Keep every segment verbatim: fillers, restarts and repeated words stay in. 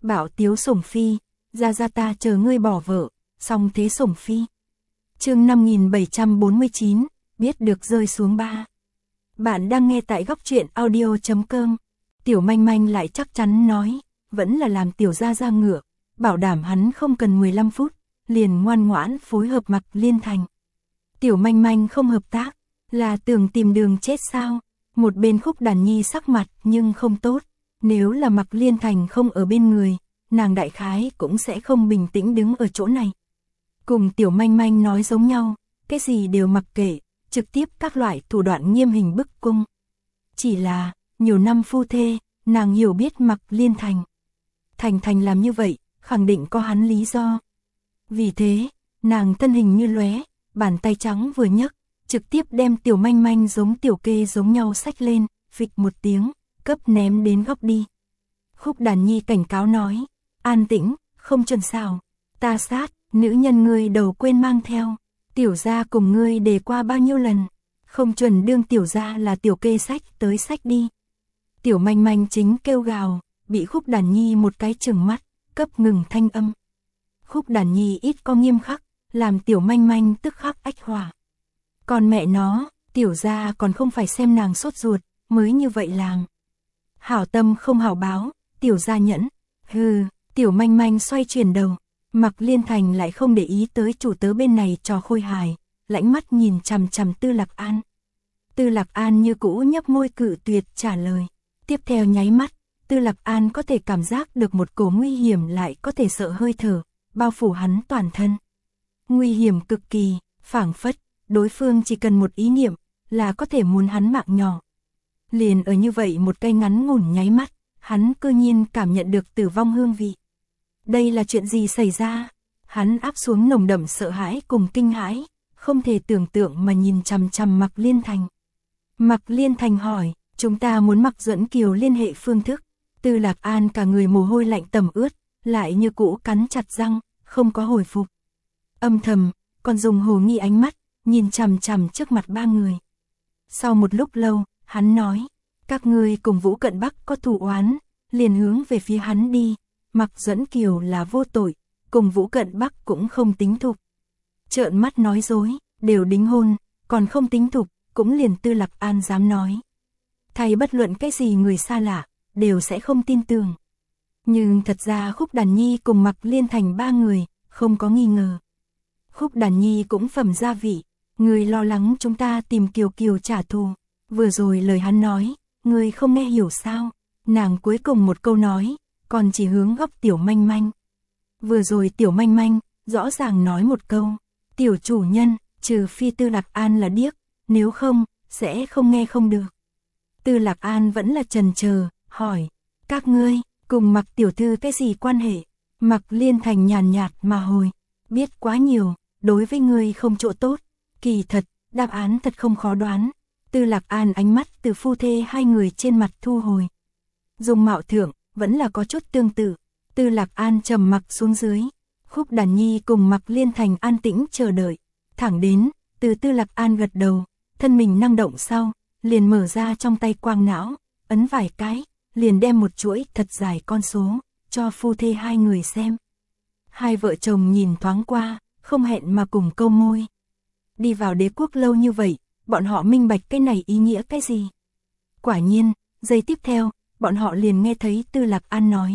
Bảo Tiếu Sủng Phi, ra ra ta chờ ngươi bỏ vợ, xong thế Sủng Phi. Chương năm nghìn bảy trăm bốn mươi chín, biết được rơi xuống ba. Bạn đang nghe tại góc truyện audio chấm com. Tiểu Manh Manh lại chắc chắn nói, vẫn là làm tiểu gia gia ngựa, bảo đảm hắn không cần mười lăm phút, liền ngoan ngoãn phối hợp Mạc Liên Thành. Tiểu Manh Manh không hợp tác, là tưởng tìm đường chết sao? Một bên Khúc Đàn Nhi sắc mặt nhưng không tốt, nếu là Mạc Liên Thành không ở bên người, nàng đại khái cũng sẽ không bình tĩnh đứng ở chỗ này. Cùng Tiểu Manh Manh nói giống nhau, cái gì đều mặc kệ, trực tiếp các loại thủ đoạn nghiêm hình bức cung. Chỉ là, nhiều năm phu thê, nàng hiểu biết Mạc Liên Thành. Thành Thành làm như vậy, khẳng định có hắn lý do. Vì thế, nàng thân hình như lóe, bàn tay trắng vừa nhấc, trực tiếp đem Tiểu Manh Manh giống tiểu kê giống nhau xách lên, phịch một tiếng, cấp ném đến góc đi. Khúc Đàn Nhi cảnh cáo nói, an tĩnh, không chuẩn xào, ta sát, nữ nhân ngươi đầu quên mang theo, tiểu gia cùng ngươi đề qua bao nhiêu lần, không chuẩn đương tiểu gia là tiểu kê sách tới sách đi. Tiểu Manh Manh chính kêu gào, bị Khúc Đàn Nhi một cái chừng mắt, cấp ngừng thanh âm. Khúc Đàn Nhi ít có nghiêm khắc, làm Tiểu Manh Manh tức khắc ách hỏa. Còn mẹ nó, tiểu gia còn không phải xem nàng sốt ruột, mới như vậy làm. Hảo tâm không hảo báo, tiểu gia nhẫn. Hừ, Tiểu Manh Manh xoay chuyển đầu, Mạc Liên Thành lại không để ý tới chủ tớ bên này trò khôi hài, lãnh mắt nhìn chằm chằm Tư Lạc An. Tư Lạc An như cũ nhấp môi cự tuyệt trả lời. Tiếp theo nháy mắt, Tư Lạc An có thể cảm giác được một cổ nguy hiểm lại có thể sợ hơi thở, bao phủ hắn toàn thân. Nguy hiểm cực kỳ, phảng phất, đối phương chỉ cần một ý niệm, là có thể muốn hắn mạng nhỏ. Liền ở như vậy một cây ngắn ngủn nháy mắt, hắn cơ nhiên cảm nhận được tử vong hương vị. Đây là chuyện gì xảy ra? Hắn áp xuống nồng đậm sợ hãi cùng kinh hãi, không thể tưởng tượng mà nhìn chằm chằm Mạc Liên Thành. Mạc Liên Thành hỏi, chúng ta muốn Mạc Duẫn Kiều liên hệ phương thức. Tư Lạc An cả người mồ hôi lạnh tẩm ướt, lại như cũ cắn chặt răng, không có hồi phục. Âm thầm, còn dùng hồ nghi ánh mắt, nhìn chằm chằm trước mặt ba người. Sau một lúc lâu, hắn nói, các ngươi cùng Vũ Cận Bắc có thù oán, liền hướng về phía hắn đi. Mạc Duẫn Kiều là vô tội, cùng Vũ Cận Bắc cũng không tính thục. Trợn mắt nói dối, đều đính hôn, còn không tính thục, cũng liền Tư Lạc An dám nói. Thay bất luận cái gì người xa lạ, đều sẽ không tin tưởng. Nhưng thật ra Khúc Đàn Nhi cùng Mạc Liên Thành ba người, không có nghi ngờ. Khúc Đàn Nhi cũng phẩm gia vị, người lo lắng chúng ta tìm Kiều Kiều trả thù. Vừa rồi lời hắn nói, người không nghe hiểu sao? Nàng cuối cùng một câu nói, còn chỉ hướng góc Tiểu Manh Manh. Vừa rồi Tiểu Manh Manh, rõ ràng nói một câu, tiểu chủ nhân, trừ phi Tư Lạc An là điếc, nếu không, sẽ không nghe không được. Tư Lạc An vẫn là chần chờ, hỏi, các ngươi, cùng Mạc tiểu thư cái gì quan hệ? Mạc Liên Thành nhàn nhạt mà hồi, biết quá nhiều, đối với ngươi không chỗ tốt. Kỳ thật, đáp án thật không khó đoán. Tư Lạc An ánh mắt từ phu thê hai người trên mặt thu hồi. Dung mạo thượng, vẫn là có chút tương tự. Tư Lạc An trầm mặc xuống dưới. Khúc Đàn Nhi cùng Mạc Liên Thành an tĩnh chờ đợi. Thẳng đến, từ Tư Lạc An gật đầu, thân mình năng động sau, liền mở ra trong tay quang não, ấn vài cái, liền đem một chuỗi thật dài con số, cho phu thê hai người xem. Hai vợ chồng nhìn thoáng qua, không hẹn mà cùng câu môi. Đi vào đế quốc lâu như vậy, bọn họ minh bạch cái này ý nghĩa cái gì. Quả nhiên, giây tiếp theo, bọn họ liền nghe thấy Tư Lạc An nói.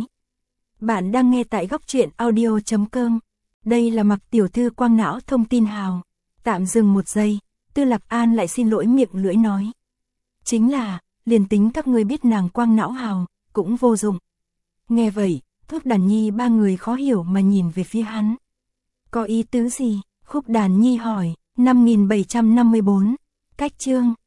Bạn đang nghe tại góc truyện audio chấm com. Đây là Mạc tiểu thư quang não thông tin hào. Tạm dừng một giây, Tư Lạc An lại xin lỗi miệng lưỡi nói. Chính là, liền tính các ngươi biết nàng quang não hào, cũng vô dụng. Nghe vậy, Khúc Đàn Nhi ba người khó hiểu mà nhìn về phía hắn. Có ý tứ gì? Khúc Đàn Nhi hỏi. Năm nghìn bảy trăm năm mươi bốn, cách chương.